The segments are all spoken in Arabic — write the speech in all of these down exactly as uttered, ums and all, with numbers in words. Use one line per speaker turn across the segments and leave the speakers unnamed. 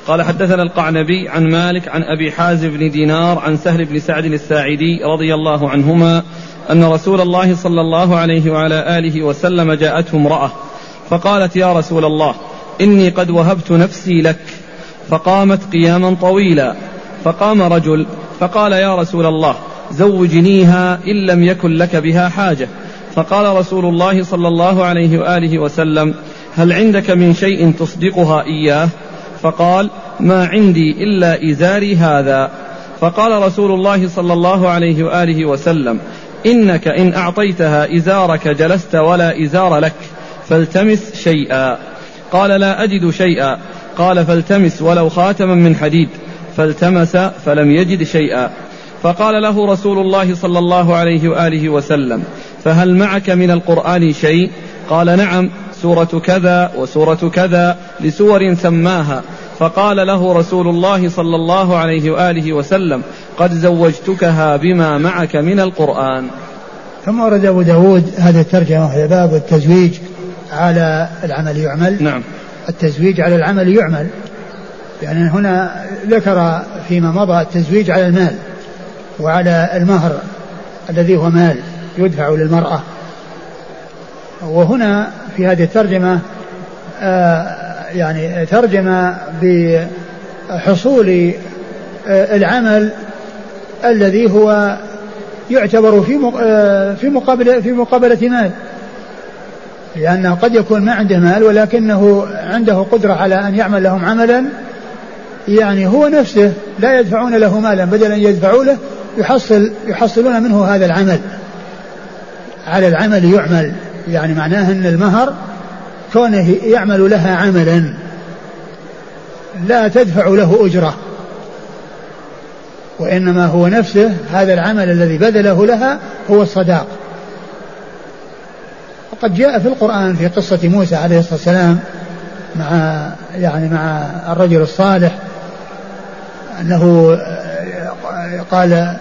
قال حدثنا القعنبي عن مالك عن أبي حازم بن دينار عن سهل بن سعد الساعدي رضي الله عنهما أن رسول الله صلى الله عليه وعلى آله وسلم جاءته امرأة فقالت يا رسول الله إني قد وهبت نفسي لك، فقامت قياما طويلا، فقام رجل فقال يا رسول الله زوجنيها إن لم يكن لك بها حاجة، فقال رسول الله صلى الله عليه وآله وسلم هل عندك من شيء تصدقها إياه؟ فقال ما عندي إلا إزاري هذا. فقال رسول الله صلى الله عليه وآله وسلم إنك إن أعطيتها إزارك جلست ولا إزار لك، فالتمس شيئا. قال لا أجد شيئا. قال فالتمس ولو خاتما من حديد، فالتمس فلم يجد شيئا. فقال له رسول الله صلى الله عليه وآله وسلم فهل معك من القرآن شيء؟ قال نعم، سورة كذا وسورة كذا لسور سماها. فقال له رسول الله صلى الله عليه وآله وسلم قد زوجتكها بما معك من القرآن.
ثم ورد أبو داود هذا الترجمة في باب التزويج على العمل يعمل.
نعم.
التزويج على العمل يعمل، يعني هنا ذكر فيما مضى التزويج على المال وعلى المهر الذي هو مال يدفع للمرأة، وهنا في هذه الترجمة آه يعني ترجمة بحصول آه العمل الذي هو يعتبر في في مقابلة في مقابلة مال، لأنه قد يكون ما عنده مال ولكنه عنده قدرة على أن يعمل لهم عملا، يعني هو نفسه لا يدفعون له مالا، بدل أن يدفعوا له يحصل يحصلون منه هذا العمل. على العمل يعمل، يعني معناه أن المهر كونه يعمل لها عملا لا تدفع له أجرة، وإنما هو نفسه هذا العمل الذي بذله لها هو الصداق. وقد جاء في القرآن في قصة موسى عليه الصلاة والسلام مع يعني مع الرجل الصالح أنه قال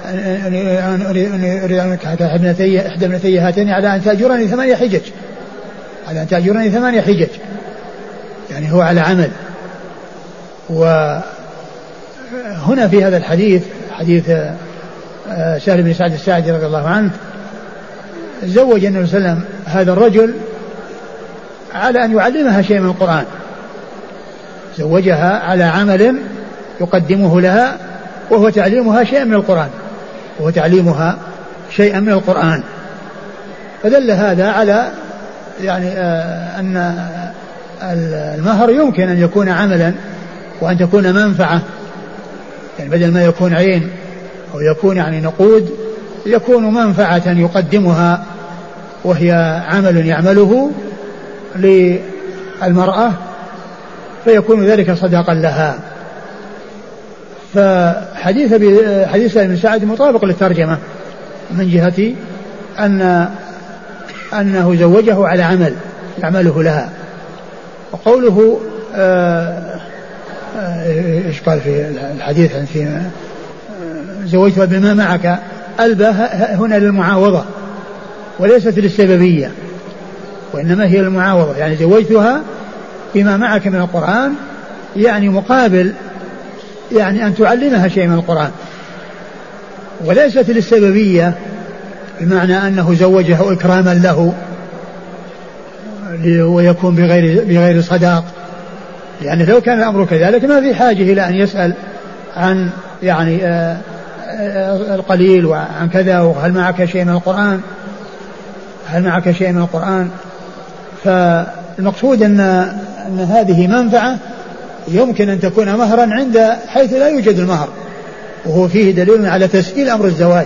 أريد أن أنكح ابنتي إحدى ابنتي هاتين على أن تأجرني ثمانية حجج على أن تأجرني ثمانية حجج يعني هو على عمل. وهنا في هذا الحديث حديث سهل بن سعد الساعدي رضي الله عنه زوج النبي صلى الله عليه وسلم هذا الرجل على أن يعلمها شيء من القرآن، زوجها على عمل يقدمه لها وهو تعليمها شيئا من القرآن وهو تعليمها شيئا من القرآن. فدل هذا على يعني آه أن المهر يمكن أن يكون عملا وأن تكون منفعة، يعني بدل ما يكون عين أو يكون يعني نقود يكون منفعة يقدمها وهي عمل يعمله للمرأة فيكون ذلك صداقا لها. فحديث حديث ابن سعد مطابق للترجمة من جهة أن أنه زوجه على عمل يعمله لها. وقوله إيش قال في الحديث في زوجتها بما معك، ألبى هنا للمعاوضة وليست للسببية، وإنما هي المعاوضة، يعني زوجتها بما معك من القرآن يعني مقابل يعني أن تعلمها شيء من القرآن، وليست للسببية بمعنى أنه زوجها إكراما له ويكون بغير, بغير صداق، يعني لو كان الأمر كذلك ما في حاجة إلى أن يسأل عن يعني آآ آآ القليل وعن كذا وهل معك شيء من القرآن هل معك شيء من القرآن. فالمقصود أن, أن هذه منفعة يمكن أن تكون مهرا عند حيث لا يوجد المهر، وهو فيه دليل على تسهيل أمر الزواج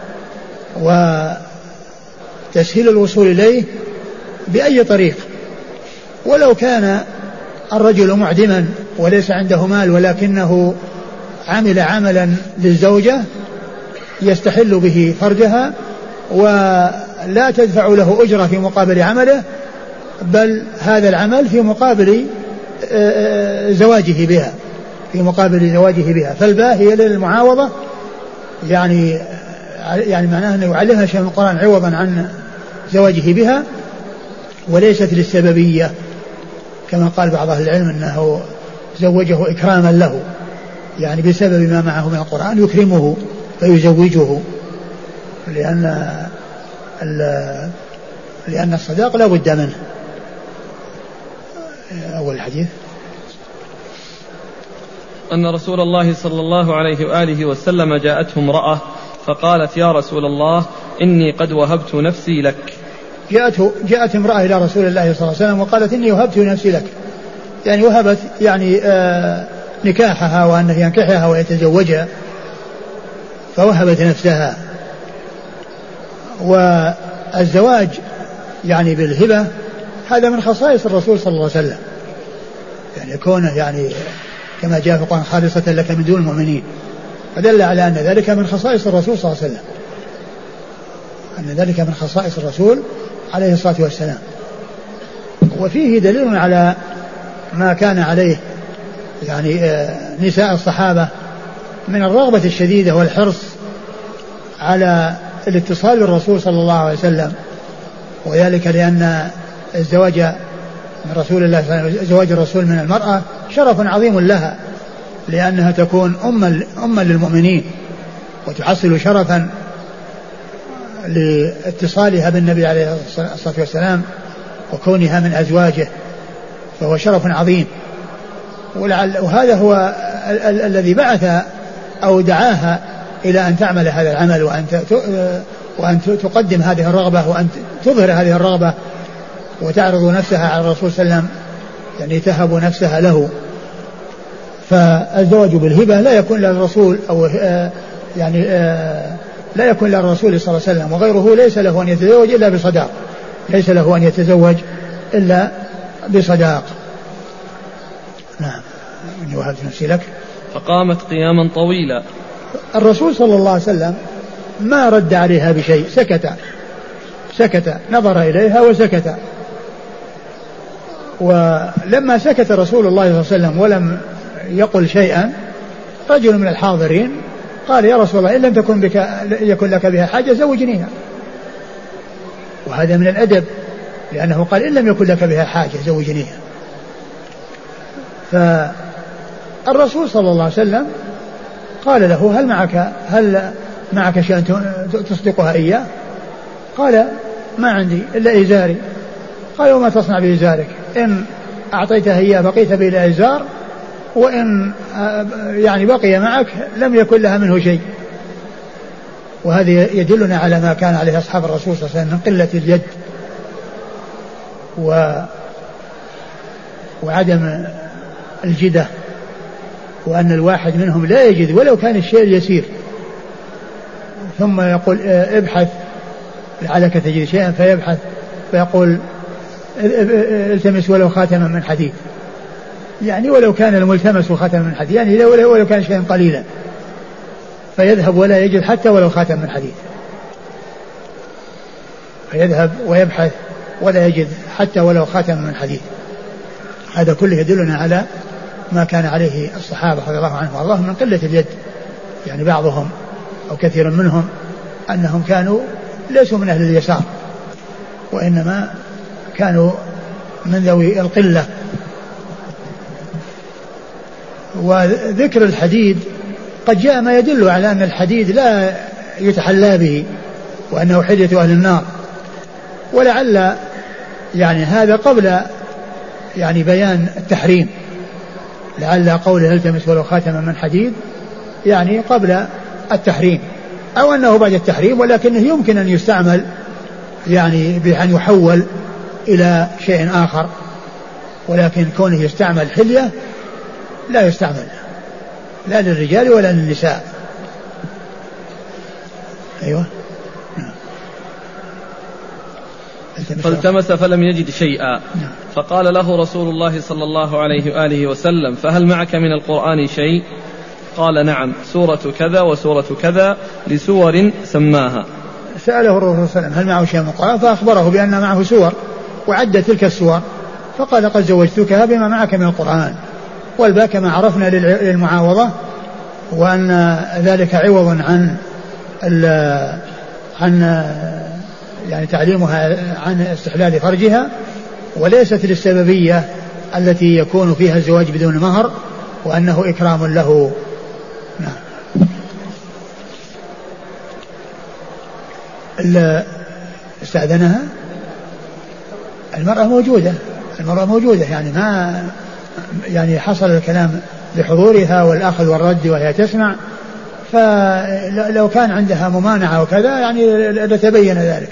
وتسهيل الوصول إليه بأي طريق. ولو كان الرجل معدما وليس عنده مال ولكنه عمل عملا للزوجة يستحل به فرجها ولا تدفع له أجرة في مقابل عمله، بل هذا العمل في مقابل زواجه بها في مقابل زواجه بها فالباء هي للمعاوضة، يعني يعني معناه أنه يعلمها شيء من القرآن عوضا عن زواجه بها، وليست للسببية كما قال بعض أهل العلم أنه زوجه إكراما له، يعني بسبب ما معه من القرآن يكرمه فيزوجه، لأن لأن الصداق لا بد منه. أول الحديث
أن رسول الله صلى الله عليه وآله وسلم جاءته امرأة فقالت يا رسول الله إني قد وهبت نفسي لك.
جاءته جاءت امرأة إلى رسول الله صلى الله عليه وسلم وقالت إني وهبت نفسي لك، يعني وهبت يعني آه نكاحها وأنه ينكحها ويتزوجها، فوهبت نفسها. والزواج يعني بالهبة هذا من خصائص الرسول صلى الله عليه وسلم، يعني كونه يعني كما جاء في القرآن خالصة لك من دون المؤمنين، فدل على أن ذلك من خصائص الرسول صلى الله عليه وسلم، أن ذلك من خصائص الرسول عليه الصلاة والسلام. وفيه دليل على ما كان عليه يعني نساء الصحابة من الرغبة الشديدة والحرص على الاتصال بالرسول صلى الله عليه وسلم، وذلك لأن الزواج من رسول الله زواج الرسول من المرأة شرف عظيم لها، لأنها تكون أما أما للمؤمنين وتحصل شرفا لاتصالها بالنبي عليه الصلاة والسلام وكونها من أزواجه، فهو شرف عظيم. وهذا هو ال- ال- الذي بعث أو دعاها إلى أن تعمل هذا العمل، وأن وأن تقدم هذه الرغبة، وأن تظهر هذه الرغبة وتعرض نفسها على الرسول صلى الله عليه وسلم، يعني تهب نفسها له. فالزواج بالهبة لا يكون للرسول أو يعني لا يكون للرسول صلى الله عليه وسلم وغيره، ليس له أن يتزوج إلا بصداق، ليس له أن يتزوج إلا بصداق. نعم. إني وهبت نفسي لك.
فقامت قياما طويلا.
الرسول صلى الله عليه وسلم ما رد عليها بشيء، سكت سكت نظر إليها وسكت. ولما سكت رسول الله صلى الله عليه وسلم ولم يقل شيئا، رجل من الحاضرين قال يا رسول الله إن لم تكن بك يكن لك بها حاجة زوجنيها. وهذا من الأدب، لأنه قال إن لم يكن لك بها حاجة زوجنيها. فالرسول صلى الله عليه وسلم قال له هل معك هل معك شيء تصدقها إياه؟ قال ما عندي إلا إزاري. قال وما تصنع بإزارك؟ إن أعطيتها إياه بقيت بلا إزار، وإن يعني بقي معك لم يكن لها منه شيء. وهذا يدلنا على ما كان عليه أصحاب الرسول صلى الله عليه وسلم من قلة اليد و وعدم الجدة، وأن الواحد منهم لا يجد ولو كان الشيء اليسير، ثم يقول ابحث لعلك تجد شيئا، فيبحث فيقول التمس ولو خاتما من حديد، يعني ولو كان الملتمس خاتما من حديد، يعني ولو كان شيئا قليلا، فيذهب ولا يجد حتى ولو خاتم من حديد، فيذهب ويبحث ولا يجد حتى ولو خاتم من حديد. هذا كله يدلنا على ما كان عليه الصحابة رضي الله عنهم وارضاهم من قلة اليد، يعني بعضهم أو كثير منهم أنهم كانوا ليسوا من أهل اليسار، وإنما كانوا من ذوي القلة. وذكر الحديد قد جاء ما يدل على أن الحديد لا يتحلى به وأنه حلية أهل النار، ولعل يعني هذا قبل يعني بيان التحريم، لعل قوله التمس ولو خاتما من حديد يعني قبل التحريم، أو أنه بعد التحريم، ولكنه يمكن أن يستعمل يعني بأن يحول إلى شيء آخر، ولكن كونه يستعمل حلية لا يستعمل لا للرجال ولا للنساء. أيوة.
فالتمس فلم يجد شيئا، فقال له رسول الله صلى الله عليه وآله وسلم فهل معك من القرآن شيء؟ قال نعم، سورة كذا وسورة كذا لسور سماها.
سأله الرسول صلى الله عليه وسلم هل معه شيء من القرآن، فأخبره بأن معه سور وعد تلك السور، فقال قد زوجتكها بما معك من القرآن. والباء كما عرفنا للمعاوضة، وأن ذلك عوض عن عن يعني تعليمها عن استحلال فرجها، وليست للسببية التي يكون فيها الزواج بدون مهر، وأنه إكرام له. نعم. استأذنها المرأة موجودة المرأة موجودة يعني ما يعني حصل الكلام بحضورها والأخذ والرد وهي تسمع، فلو كان عندها ممانعة وكذا يعني لتبين ذلك.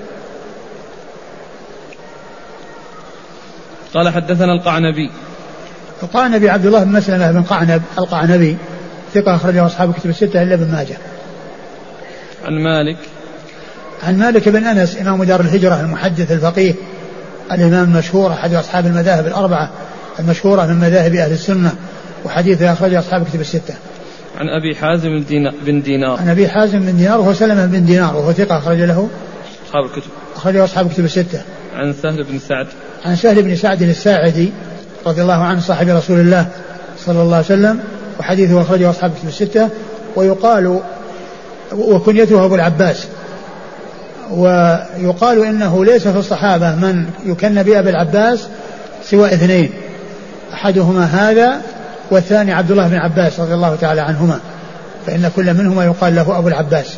قال حدثنا القعنبي.
القعنبي عبد الله بن مسلمة بن قعنب القعنبي ثقة أخرجه أصحاب كتب الستة إلا ابن ماجه.
عن مالك
عن مالك بن أنس إمام دار الهجرة المحدث الفقيه الإمام المشهور أحد أصحاب المذاهب الأربعة المشهورة من مذاهب أهل السنة، وحديثه أخرجه أصحاب كتب الستة.
عن أبي حازم بن دينار.
عن أبي حازم بن دينار وهو سلمة بن دينار وهو ثقة أخرج له
أصحاب الكتب
أخرجه أصحاب كتب الستة.
عن سهل بن سعد.
عن سهل بن سعد الساعدي رضي الله عنه صاحب رسول الله صلى الله عليه وسلم، وحديثه أخرجه أصحاب كتب الستة. ويقال وكنيته أبو العباس، ويقال إنه ليس في الصحابة من يكن بأبي العباس سوى اثنين، أحدهما هذا والثاني عبد الله بن عباس رضي الله تعالى عنهما، فإن كل منهما يقال له أبو العباس.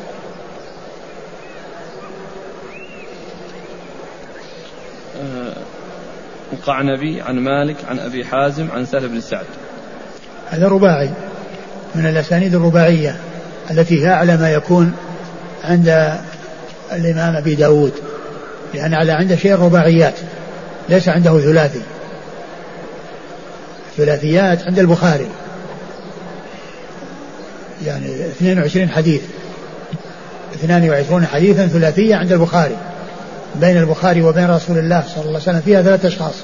القعنبي عن مالك عن أبي حازم عن سهل بن سعد.
هذا رباعي من الأسانيد الرباعية التي هي أعلى ما يكون عند الإمام أبي داود، لأن على عنده شيء رباعيات ليس عنده ثلاثي. ثلاثيات عند البخاري يعني اثنين وعشرين حديث اثنان وعشرون حديثا ثلاثية عند البخاري، بين البخاري وبين رسول الله صلى الله عليه وسلم فيها ثلاثة أشخاص.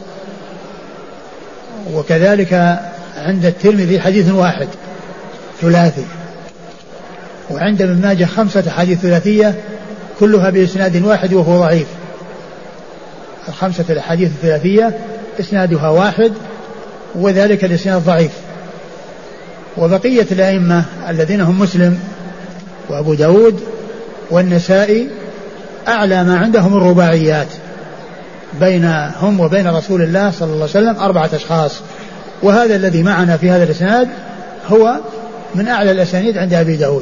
وكذلك عند الترمذي حديث واحد ثلاثي، وعند ابن ماجه خمسة حديث ثلاثية كلها بإسناد واحد وهو ضعيف. الخمسة الأحاديث الثلاثية إسنادها واحد وذلك الإسناد ضعيف. وبقية الأئمة الذين هم مسلم وأبو داود والنسائي أعلى ما عندهم الرباعيات بينهم وبين رسول الله صلى الله عليه وسلم أربعة أشخاص، وهذا الذي معنا في هذا الإسناد هو من أعلى الأسانيد عند أبي داود.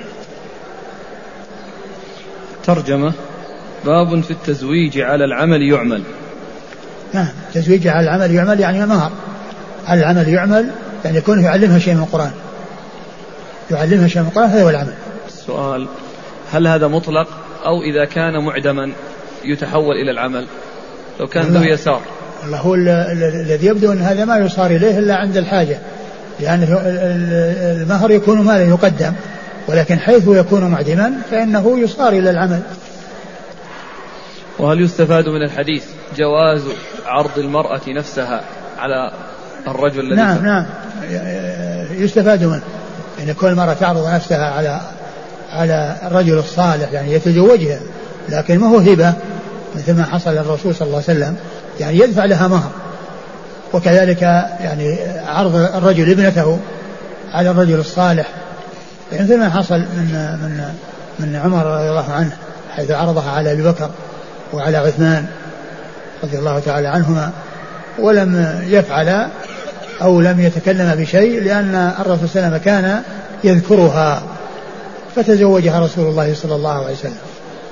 ترجمة: باب في التزويج على العمل يعمل.
نعم، تزويج على العمل يعمل يعني مهر على العمل يعمل، يعني يكون يعلمها شيء من القرآن، يعلمها شيء من القرآن، هذا هو العمل.
السؤال: هل هذا مطلق أو إذا كان معدما يتحول إلى العمل لو كان ذو يسار؟
الله هو الذي يبدو أن هذا ما يصار إليه إلا عند الحاجة، لأن المهر يكون مالا يقدم، ولكن حيث يكون معدما فإنه يصار إلى العمل.
وهل يستفاد من الحديث جواز عرض المرأة نفسها على الرجل الذي؟
نعم نعم يستفاد منه أن يكون المرأة تعرض نفسها على على الرجل الصالح، يعني يتزوجها، لكن ما هو هبة مثل ما حصل للرسول صلى الله عليه وسلم، يعني يدفع لها مهر. وكذلك يعني عرض الرجل ابنته على الرجل الصالح مثل ما حصل من من من عمر رضي الله عنه حيث عرضها على أبي بكر وعلى عثمان رضي الله تعالى عنهما، ولم يفعل أو لم يتكلم بشيء لأن الرسول صلى الله عليه وسلم كان يذكرها، فتزوجها رسول الله صلى الله عليه وسلم.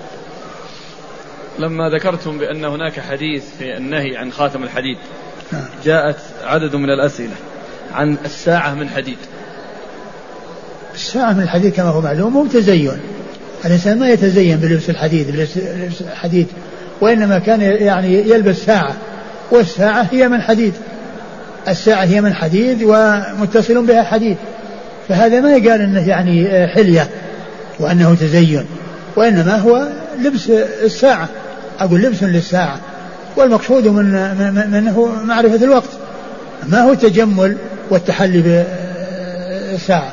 لما ذكرتم بأن هناك حديث في النهي عن خاتم الحديد، جاءت عدد من الأسئلة عن الساعة من حديد.
الساعة من الحديد كما هو معلوم هو تزين، الإنسان ما يتزين بلبس الحديد بلبس الحديد، وإنما كان يعني يلبس ساعة، والساعة هي من حديد، الساعة هي من حديد ومتصل بها حديد، فهذا ما يقال أنه يعني حلية وأنه تزين، وإنما هو لبس الساعة، أقول لبس للساعة، والمقصود من منه معرفة الوقت، ما هو تجمل والتحلي بالساعة.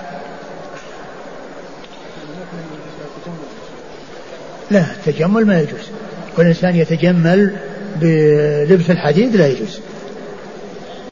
لا، التجمل ما يجوز، كل إنسان يتجمل بلبس الحديد لا يجوز.